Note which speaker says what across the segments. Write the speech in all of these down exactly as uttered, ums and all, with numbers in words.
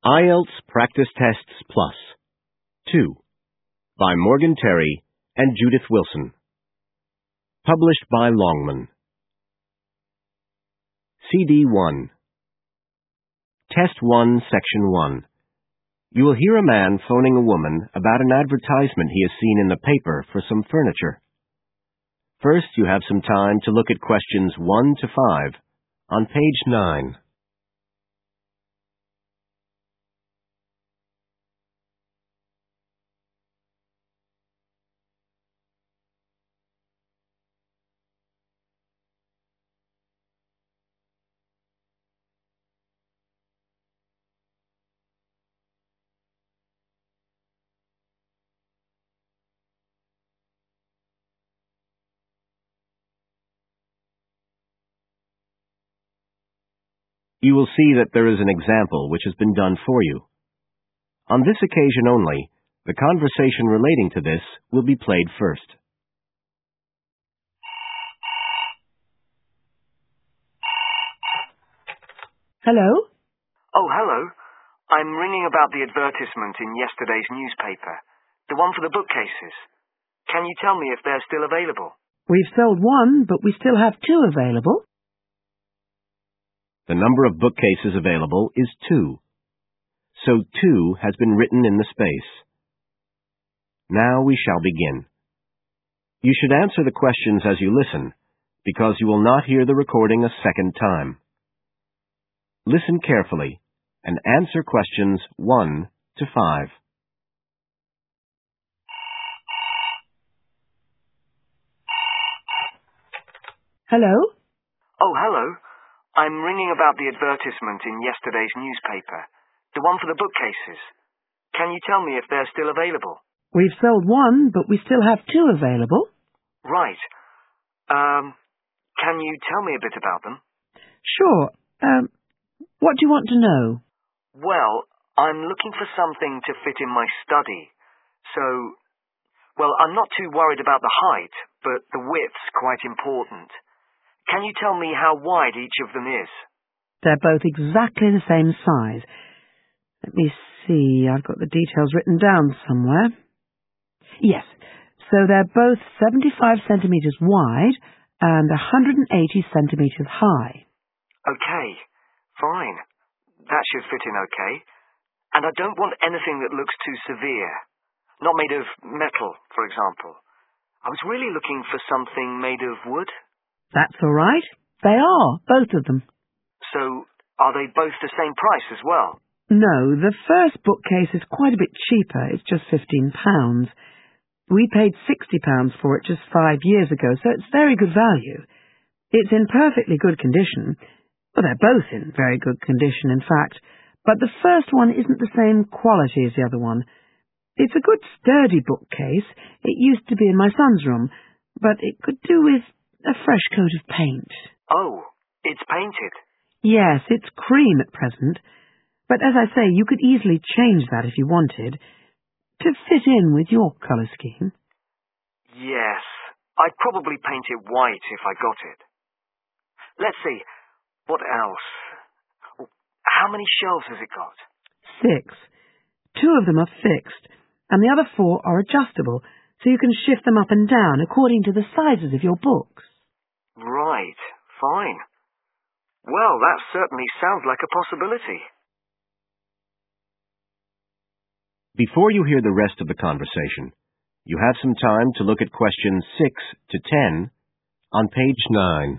Speaker 1: I E L T S Practice Tests Plus two by Morgan Terry and Judith Wilson. Published by Longman. C D one. Test one, Section one. You will hear a man phoning a woman about an advertisement he has seen in the paper for some furniture. First, you have some time to look at questions one to five on page nine. You will see that there is an example which has been done for you. On this occasion only, the conversation relating to this will be played first.
Speaker 2: Hello?
Speaker 3: Oh, hello. I'm ringing about the advertisement in yesterday's newspaper, the one for the bookcases. Can you tell me if they're still available?
Speaker 2: We've sold one, but we still have two available.
Speaker 1: The number of bookcases available is two. So two has been written in the space. Now we shall begin. You should answer the questions as you listen, because you will not hear the recording a second time. Listen carefully and answer questions one to five.
Speaker 2: Hello?
Speaker 3: Oh, hello. I'm ringing about the advertisement in yesterday's newspaper, the one for the bookcases. Can you tell me if they're still available?
Speaker 2: We've sold one, but we still have two available.
Speaker 3: Right. Um, can you tell me a bit about them?
Speaker 2: Sure. Um, what do you want to know?
Speaker 3: Well, I'm looking for something to fit in my study. So, well, I'm not too worried about the height, but the width's quite important. Can you tell me how wide each of them is?
Speaker 2: They're both exactly the same size. Let me see, I've got the details written down somewhere. Yes, so they're both seventy-five centimetres wide and one hundred eighty centimetres high.
Speaker 3: Okay, fine. That should fit in okay. And I don't want anything that looks too severe. Not made of metal, for example. I was really looking for something made of wood.
Speaker 2: That's all right. They are, both of them.
Speaker 3: So, are they both the same price as well?
Speaker 2: No, the first bookcase is quite a bit cheaper. It's just fifteen pounds. We paid sixty pounds for it just five years ago, so it's very good value. It's in perfectly good condition. Well, they're both in very good condition, in fact. But the first one isn't the same quality as the other one. It's a good sturdy bookcase. It used to be in my son's room, but it could do with a fresh coat of paint.
Speaker 3: Oh, it's painted?
Speaker 2: Yes, it's cream at present. But as I say, you could easily change that if you wanted, to fit in with your colour scheme.
Speaker 3: Yes, I'd probably paint it white if I got it. Let's see, what else? How many shelves has it got?
Speaker 2: Six. Two of them are fixed, and the other four are adjustable, so you can shift them up and down according to the sizes of your books.
Speaker 3: Right, fine. Well, that certainly sounds like a possibility.
Speaker 1: Before you hear the rest of the conversation, you have some time to look at questions six to ten on page nine.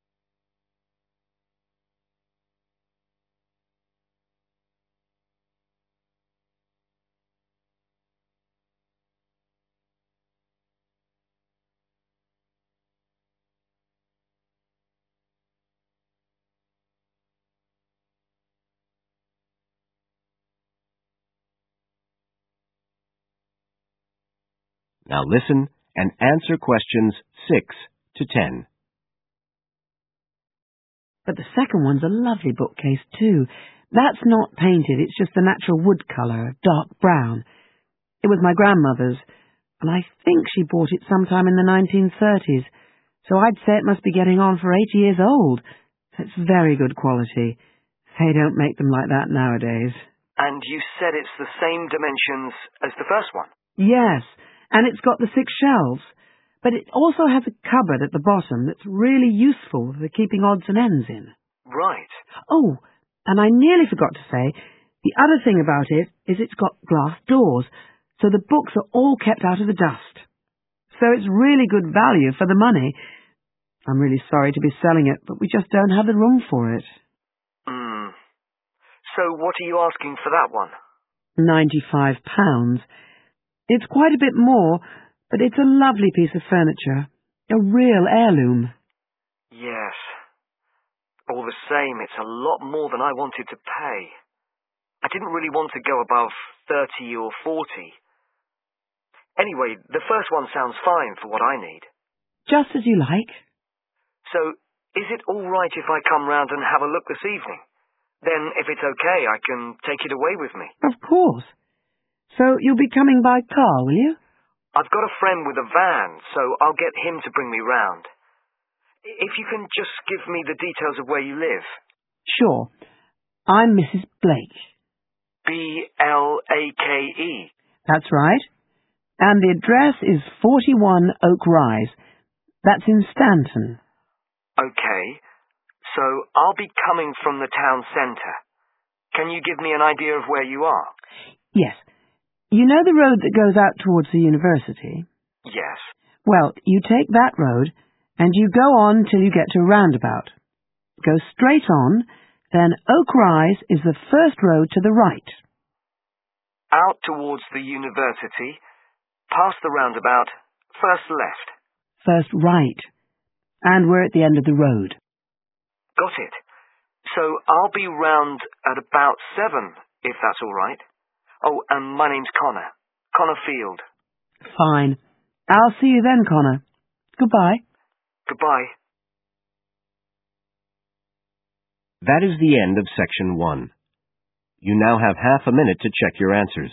Speaker 1: Now listen and answer questions six to ten.
Speaker 2: But the second one's a lovely bookcase too. That's not painted, it's just the natural wood colour, dark brown. It was my grandmother's, and I think she bought it sometime in the nineteen thirties, so I'd say it must be getting on for eighty years old. It's very good quality. They don't make them like that nowadays.
Speaker 3: And you said it's the same dimensions as the first one?
Speaker 2: Yes, and it's got the six shelves. But it also has a cupboard at the bottom that's really useful for keeping odds and ends in.
Speaker 3: Right.
Speaker 2: Oh, and I nearly forgot to say, the other thing about it is it's got glass doors, so the books are all kept out of the dust. So it's really good value for the money. I'm really sorry to be selling it, but we just don't have the room for it.
Speaker 3: Hmm. So what are you asking for that one?
Speaker 2: Ninety-five pounds. It's quite a bit more, but it's a lovely piece of furniture. A real heirloom.
Speaker 3: Yes. All the same, it's a lot more than I wanted to pay. I didn't really want to go above thirty or forty. Anyway, the first one sounds fine for what I need.
Speaker 2: Just as you like.
Speaker 3: So, is it all right if I come round and have a look this evening? Then, if it's okay, I can take it away with me.
Speaker 2: Of course. So you'll be coming by car, will you?
Speaker 3: I've got a friend with a van, so I'll get him to bring me round. If you can just give me the details of where you live.
Speaker 2: Sure. I'm Missus Blake.
Speaker 3: B L A K E.
Speaker 2: That's right. And the address is forty-one Oak Rise. That's in Stanton.
Speaker 3: Okay. So I'll be coming from the town centre. Can you give me an idea of where you are?
Speaker 2: Yes. You know the road that goes out towards the university?
Speaker 3: Yes.
Speaker 2: Well, you take that road, and you go on till you get to a roundabout. Go straight on, then Oak Rise is the first road to the right.
Speaker 3: Out towards the university, past the roundabout, first left.
Speaker 2: First right. And we're at the end of the road.
Speaker 3: Got it. So I'll be round at about seven, if that's all right. Oh, and my name's Connor. Connor Field.
Speaker 2: Fine. I'll see you then, Connor. Goodbye.
Speaker 3: Goodbye.
Speaker 1: That is the end of section one. You now have half a minute to check your answers.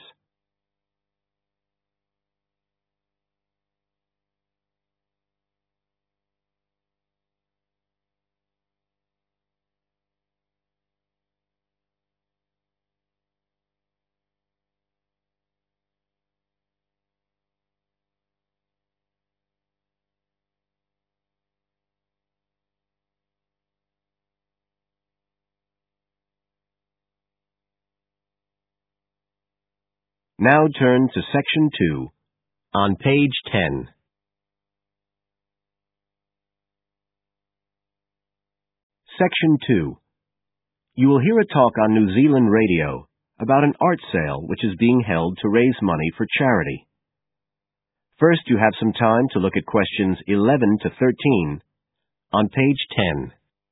Speaker 1: Now turn to section two, on page ten. Section two. You will hear a talk on New Zealand radio about an art sale which is being held to raise money for charity. First, you have some time to look at questions eleven to thirteen on page ten.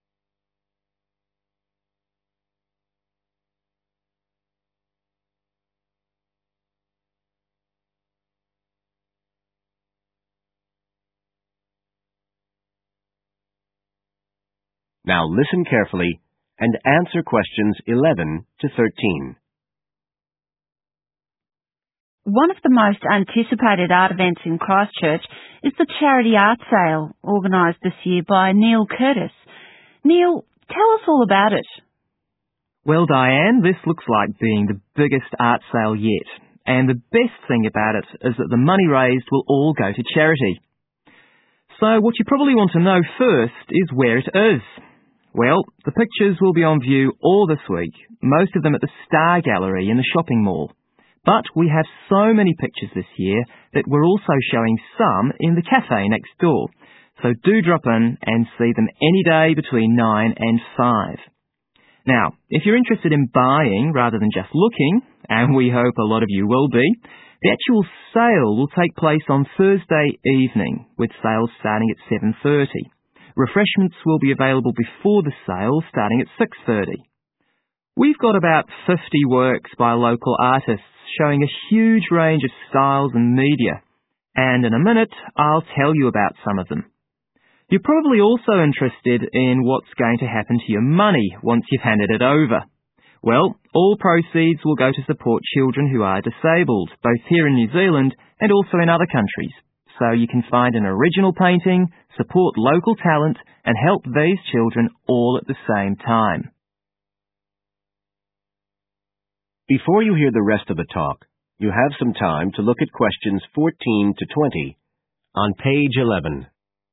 Speaker 1: Now listen carefully and answer questions eleven to thirteen.
Speaker 4: One of the most anticipated art events in Christchurch is the Charity Art Sale, organised this year by Neil Curtis. Neil, tell us all about it.
Speaker 5: Well, Diane, this looks like being the biggest art sale yet. And the best thing about it is that the money raised will all go to charity. So what you probably want to know first is where it is. Well, the pictures will be on view all this week, most of them at the Star Gallery in the shopping mall. But we have so many pictures this year that we're also showing some in the cafe next door. So do drop in and see them any day between nine and five. Now, if you're interested in buying rather than just looking, and we hope a lot of you will be, the actual sale will take place on Thursday evening, with sales starting at seven thirty. Refreshments will be available before the sale, starting at six thirty. We've got about fifty works by local artists showing a huge range of styles and media, and in a minute I'll tell you about some of them. You're probably also interested in what's going to happen to your money once you've handed it over. Well, all proceeds will go to support children who are disabled, both here in New Zealand and also in other countries. So you can find an original painting, support local talent, and help these children all at the same time.
Speaker 1: Before you hear the rest of the talk, you have some time to look at questions fourteen to twenty on page eleven.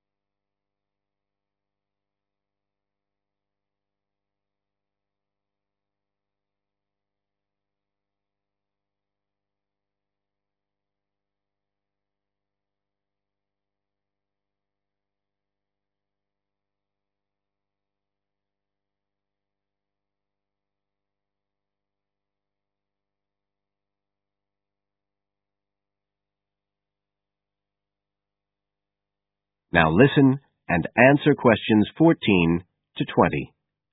Speaker 1: Now listen and answer questions fourteen to twenty.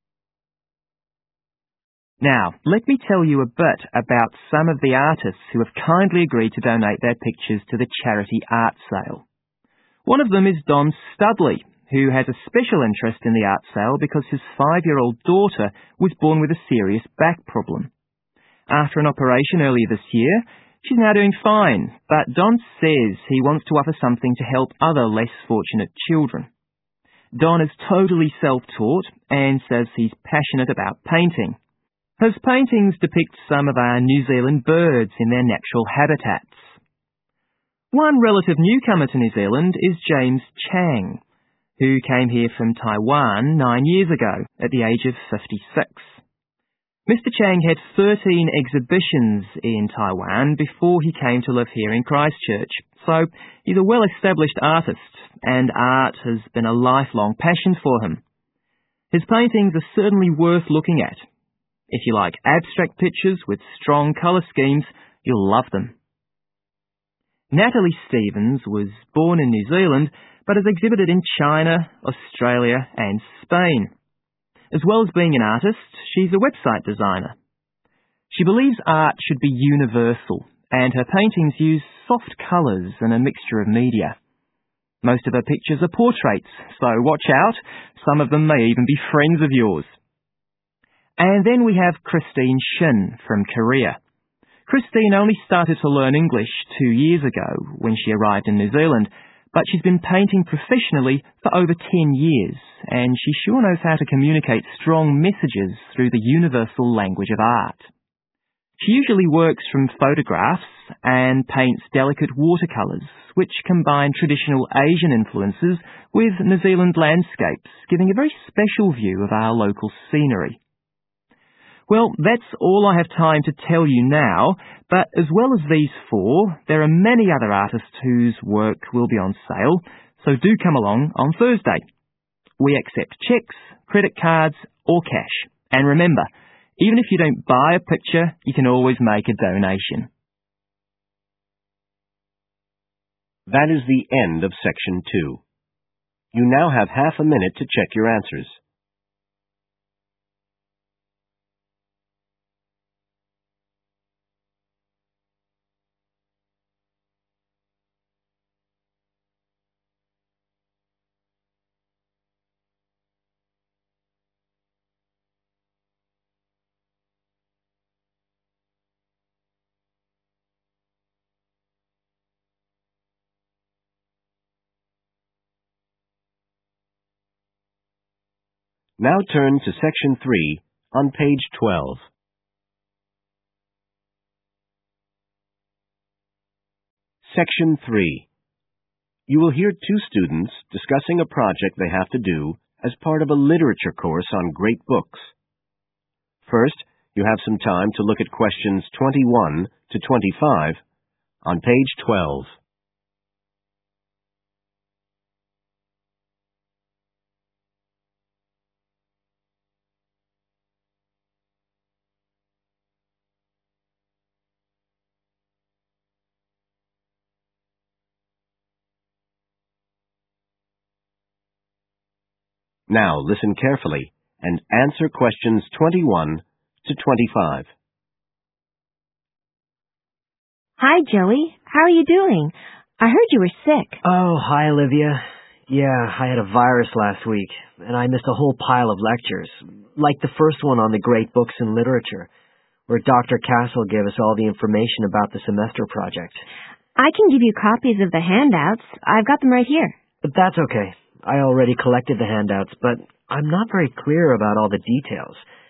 Speaker 5: Now, let me tell you a bit about some of the artists who have kindly agreed to donate their pictures to the charity art sale. One of them is Don Studley, who has a special interest in the art sale because his five-year-old daughter was born with a serious back problem. After an operation earlier this year, she's now doing fine, but Don says he wants to offer something to help other less fortunate children. Don is totally self-taught and says he's passionate about painting. His paintings depict some of our New Zealand birds in their natural habitats. One relative newcomer to New Zealand is James Chang, who came here from Taiwan nine years ago at the age of fifty-six. Mister Chang had thirteen exhibitions in Taiwan before he came to live here in Christchurch, so he's a well-established artist, and art has been a lifelong passion for him. His paintings are certainly worth looking at. If you like abstract pictures with strong colour schemes, you'll love them. Natalie Stevens was born in New Zealand, but has exhibited in China, Australia and Spain. As well as being an artist, she's a website designer. She believes art should be universal, and her paintings use soft colours and a mixture of media. Most of her pictures are portraits, so watch out, some of them may even be friends of yours. And then we have Christine Shin from Korea. Christine only started to learn English two years ago when she arrived in New Zealand, but she's been painting professionally for over ten years, and she sure knows how to communicate strong messages through the universal language of art. She usually works from photographs and paints delicate watercolours, which combine traditional Asian influences with New Zealand landscapes, giving a very special view of our local scenery. Well, that's all I have time to tell you now, but as well as these four, there are many other artists whose work will be on sale, so do come along on Thursday. We accept cheques, credit cards or cash. And remember, even if you don't buy a picture, you can always make a donation.
Speaker 1: That is the end of section two. You now have half a minute to check your answers. Now turn to section three on page twelve. Section three. You will hear two students discussing a project they have to do as part of a literature course on great books. First, you have some time to look at questions twenty-one to twenty-five on page twelve. Now listen carefully and answer questions twenty-one to twenty-five.
Speaker 6: Hi, Joey. How are you doing? I heard you were sick.
Speaker 7: Oh, hi, Olivia. Yeah, I had a virus last week, and I missed a whole pile of lectures, like the first one on the great books in literature, where Doctor Castle gave us all the information about the semester project.
Speaker 6: I can give you copies of the handouts. I've got them right here.
Speaker 7: But that's okay. I already collected the handouts, but I'm not very clear about all the details.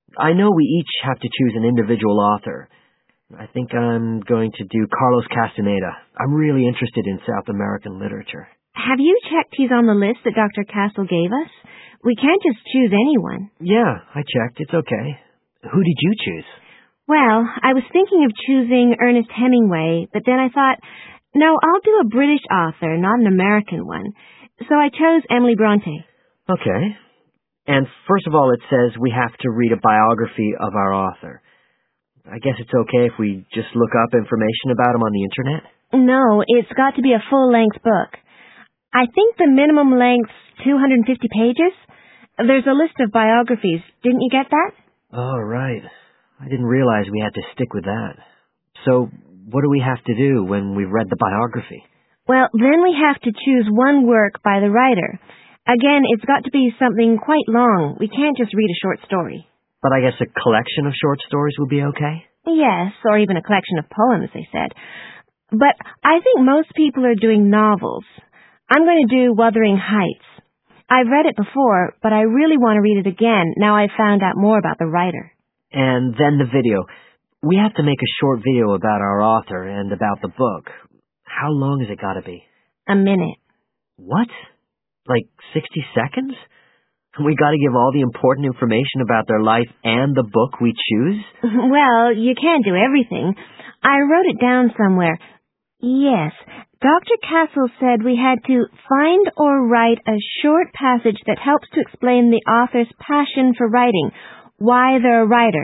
Speaker 7: I know we each have to choose an individual author. I think I'm going to do Carlos Castaneda. I'm really interested in South American literature.
Speaker 6: Have you checked he's on the list that Doctor Castle gave us? We can't just choose anyone.
Speaker 7: Yeah, I checked. It's okay. Who did you choose?
Speaker 6: Well, I was thinking of choosing Ernest Hemingway, but then I thought, no, I'll do a British author, not an American one. So I chose Emily Bronte.
Speaker 7: Okay. And first of all, it says we have to read a biography of our author. I guess it's okay if we just look up information about him on the internet?
Speaker 6: No, it's got to be a full-length book. I think the minimum length's two hundred fifty pages. There's a list of biographies. Didn't you get that?
Speaker 7: Oh, right. I didn't realize we had to stick with that. So, what do we have to do when we've read the biography?
Speaker 6: Well, then we have to choose one work by the writer. Again, it's got to be something quite long. We can't just read a short story.
Speaker 7: But I guess a collection of short stories would be okay?
Speaker 6: Yes, or even a collection of poems, they said. But I think most people are doing novels. I'm going to do Wuthering Heights. I've read it before, but I really want to read it again now I've found out more about the writer.
Speaker 7: And then the video. We have to make a short video about our author and about the book. How long has it got to be?
Speaker 6: A minute.
Speaker 7: What? Like sixty seconds? We got to give all the important information about their life and the book we choose?
Speaker 6: Well, you can't do everything. I wrote it down somewhere. Yes, Doctor Castle said we had to find or write a short passage that helps to explain the author's passion for writing, why they're a writer.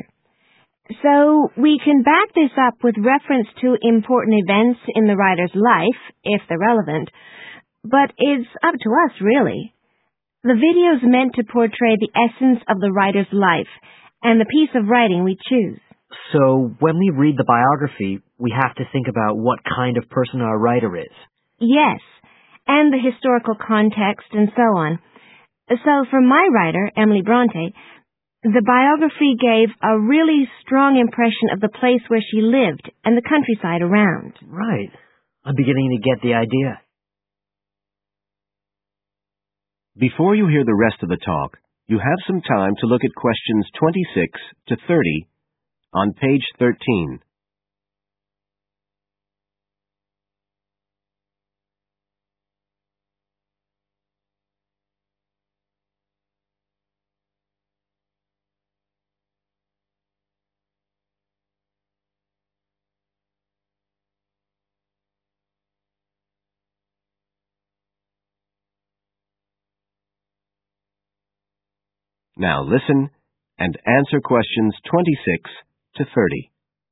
Speaker 6: So we can back this up with reference to important events in the writer's life, if they're relevant. But it's up to us, really. The video's meant to portray the essence of the writer's life and the piece of writing we choose.
Speaker 7: So when we read the biography, we have to think about what kind of person our writer is.
Speaker 6: Yes, and the historical context and so on. So for my writer, Emily Bronte, the biography gave a really strong impression of the place where she lived and the countryside around.
Speaker 7: Right. I'm beginning to get the idea.
Speaker 1: Before you hear the rest of the talk, you have some time to look at questions twenty-six to thirty on page thirteen. Now listen and answer questions twenty-six to thirty.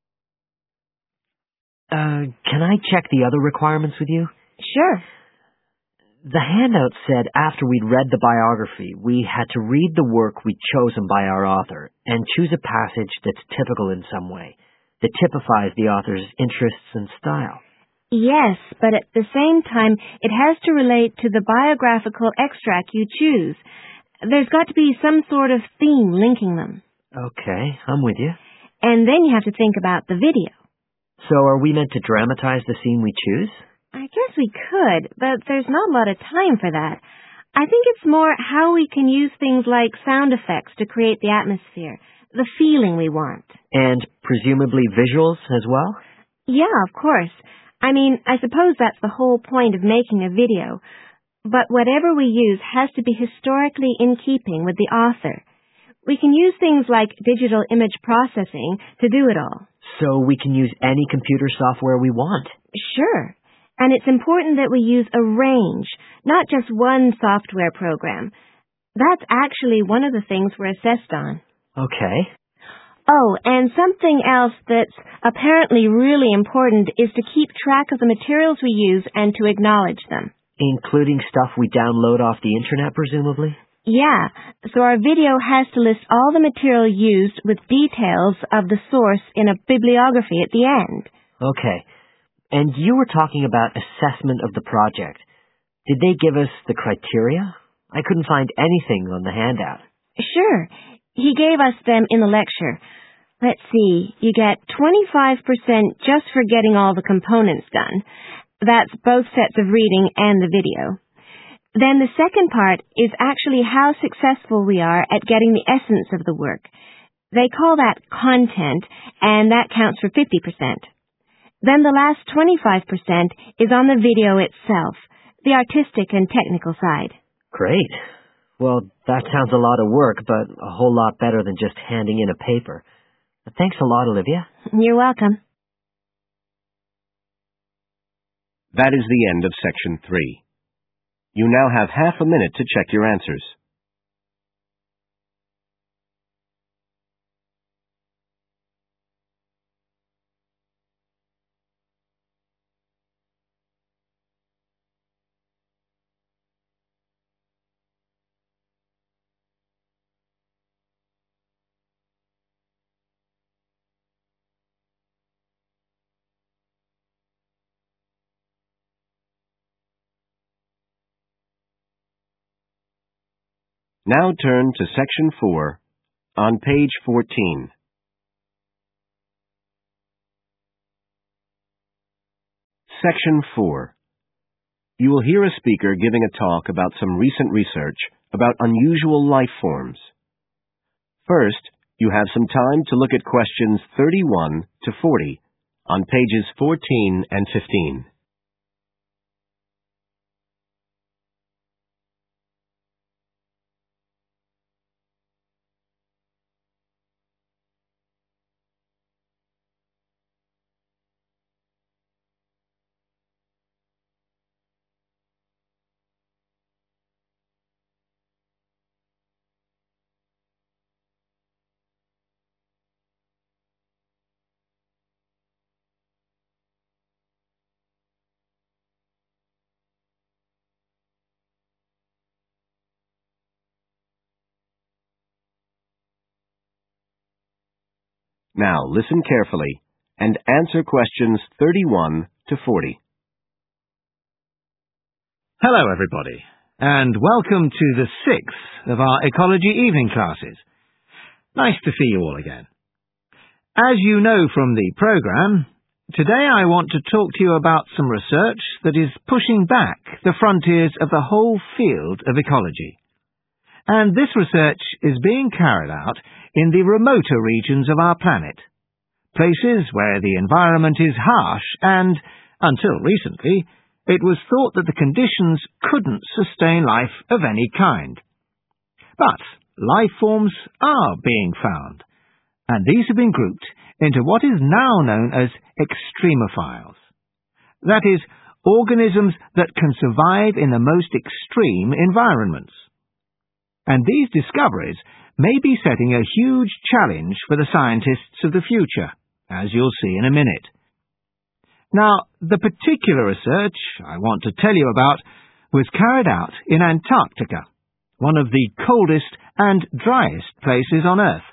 Speaker 7: Uh, can I check the other requirements with you?
Speaker 6: Sure.
Speaker 7: The handout said after we'd read the biography, we had to read the work we'd chosen by our author and choose a passage that's typical in some way, that typifies the author's interests and style.
Speaker 6: Yes, but at the same time, it has to relate to the biographical extract you choose. There's got to be some sort of theme linking them.
Speaker 7: Okay, I'm with you.
Speaker 6: And then you have to think about the video.
Speaker 7: So are we meant to dramatize the scene we choose?
Speaker 6: I guess we could, but there's not a lot of time for that. I think it's more how we can use things like sound effects to create the atmosphere, the feeling we want.
Speaker 7: And presumably visuals as well?
Speaker 6: Yeah, of course. I mean, I suppose that's the whole point of making a video. But whatever we use has to be historically in keeping with the author. We can use things like digital image processing to do it all.
Speaker 7: So we can use any computer software we want?
Speaker 6: Sure. And it's important that we use a range, not just one software program. That's actually one of the things we're assessed on.
Speaker 7: Okay.
Speaker 6: Oh, and something else that's apparently really important is to keep track of the materials we use and to acknowledge them.
Speaker 7: Including stuff we download off the internet, presumably?
Speaker 6: Yeah, so our video has to list all the material used with details of the source in a bibliography at the end.
Speaker 7: Okay. And you were talking about assessment of the project. Did they give us the criteria? I couldn't find anything on the handout.
Speaker 6: Sure. He gave us them in the lecture. Let's see, you get twenty-five percent just for getting all the components done. That's both sets of reading and the video. Then the second part is actually how successful we are at getting the essence of the work. They call that content, and that counts for fifty percent. Then the last twenty-five percent is on the video itself, the artistic and technical side.
Speaker 7: Great. Well, that sounds a lot of work, but a whole lot better than just handing in a paper. Thanks a lot, Olivia.
Speaker 6: You're welcome.
Speaker 1: That is the end of section three. You now have half a minute to check your answers. Now turn to section four on page fourteen. Section four. You will hear a speaker giving a talk about some recent research about unusual life forms. First, you have some time to look at questions thirty-one to forty on pages fourteen and fifteen. Now listen carefully and answer questions thirty-one to forty.
Speaker 8: Hello everybody, and welcome to the sixth of our ecology evening classes. Nice to see you all again. As you know from the programme, today I want to talk to you about some research that is pushing back the frontiers of the whole field of ecology. And this research is being carried out in the remoter regions of our planet, places where the environment is harsh and, until recently, it was thought that the conditions couldn't sustain life of any kind. But life forms are being found, and these have been grouped into what is now known as extremophiles. That is, organisms that can survive in the most extreme environments. And these discoveries may be setting a huge challenge for the scientists of the future, as you'll see in a minute. Now, the particular research I want to tell you about was carried out in Antarctica, one of the coldest and driest places on Earth.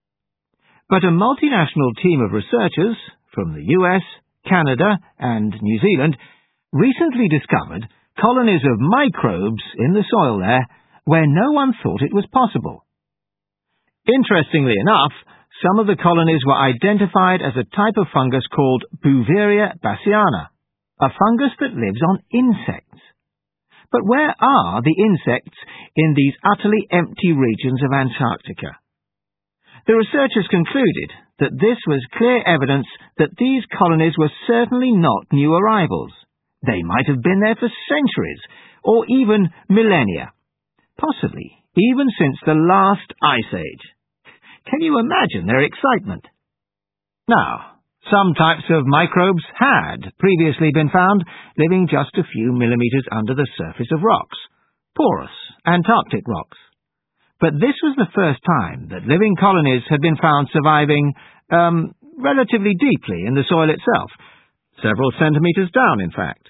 Speaker 8: But a multinational team of researchers from the U S, Canada, and New Zealand recently discovered colonies of microbes in the soil there where no one thought it was possible. Interestingly enough, some of the colonies were identified as a type of fungus called Bouveria bassiana, a fungus that lives on insects. But where are the insects in these utterly empty regions of Antarctica? The researchers concluded that this was clear evidence that these colonies were certainly not new arrivals. They might have been there for centuries, or even millennia. Possibly even since the last ice age. Can you imagine their excitement? Now, some types of microbes had previously been found living just a few millimeters under the surface of rocks, porous Antarctic rocks. But this was the first time that living colonies had been found surviving, um, relatively deeply in the soil itself, several centimeters down, in fact.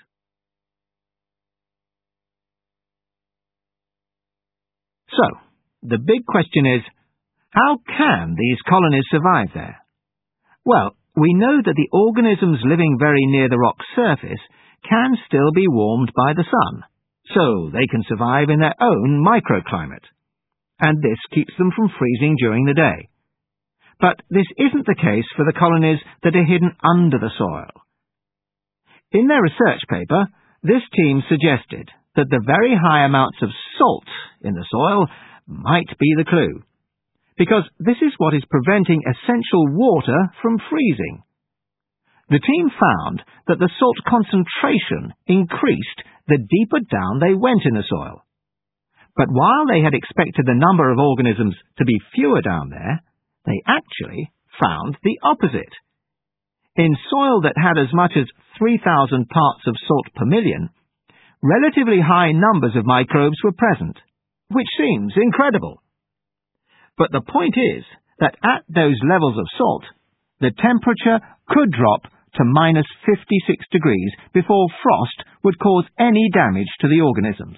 Speaker 8: So, the big question is, how can these colonies survive there? Well, we know that the organisms living very near the rock's surface can still be warmed by the sun, so they can survive in their own microclimate, and this keeps them from freezing during the day. But this isn't the case for the colonies that are hidden under the soil. In their research paper, this team suggested that the very high amounts of salt in the soil might be the clue, because this is what is preventing essential water from freezing. The team found that the salt concentration increased the deeper down they went in the soil. But while they had expected the number of organisms to be fewer down there, they actually found the opposite. In soil that had as much as three thousand parts of salt per million, relatively high numbers of microbes were present, which seems incredible. But the point is that at those levels of salt, the temperature could drop to minus fifty-six degrees before frost would cause any damage to the organisms.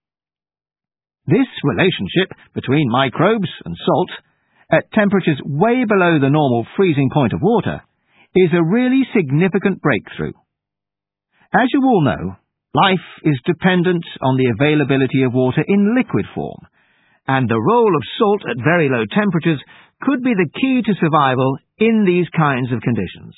Speaker 8: This relationship between microbes and salt, at temperatures way below the normal freezing point of water, is a really significant breakthrough. As you all know, life is dependent on the availability of water in liquid form, and the role of salt at very low temperatures could be the key to survival in these kinds of conditions.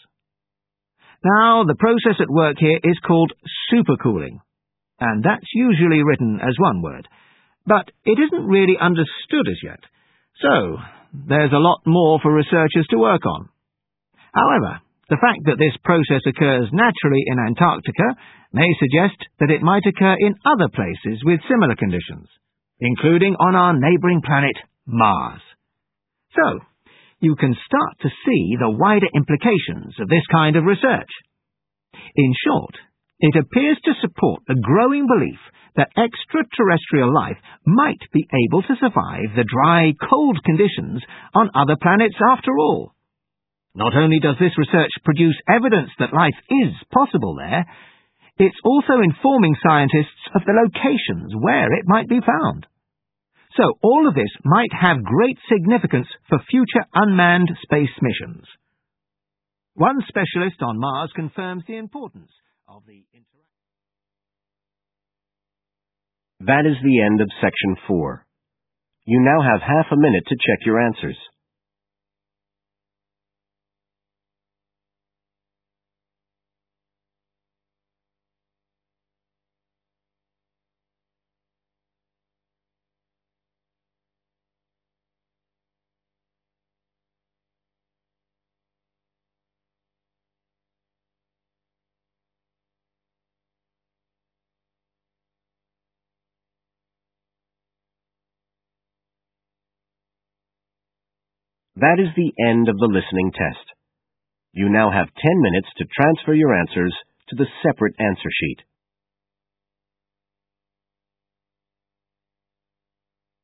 Speaker 8: Now, the process at work here is called supercooling, and that's usually written as one word, but it isn't really understood as yet, so there's a lot more for researchers to work on. However, the fact that this process occurs naturally in Antarctica may suggest that it might occur in other places with similar conditions, including on our neighbouring planet, Mars. So, you can start to see the wider implications of this kind of research. In short, it appears to support the growing belief that extraterrestrial life might be able to survive the dry, cold conditions on other planets after all. Not only does this research produce evidence that life is possible there, it's also informing scientists of the locations where it might be found. So all of this might have great significance for future unmanned space missions. One specialist on Mars confirms the importance of the interaction.
Speaker 1: That is the end of section four. You now have half a minute to check your answers. That is the end of the listening test. You now have ten minutes to transfer your answers to the separate answer sheet.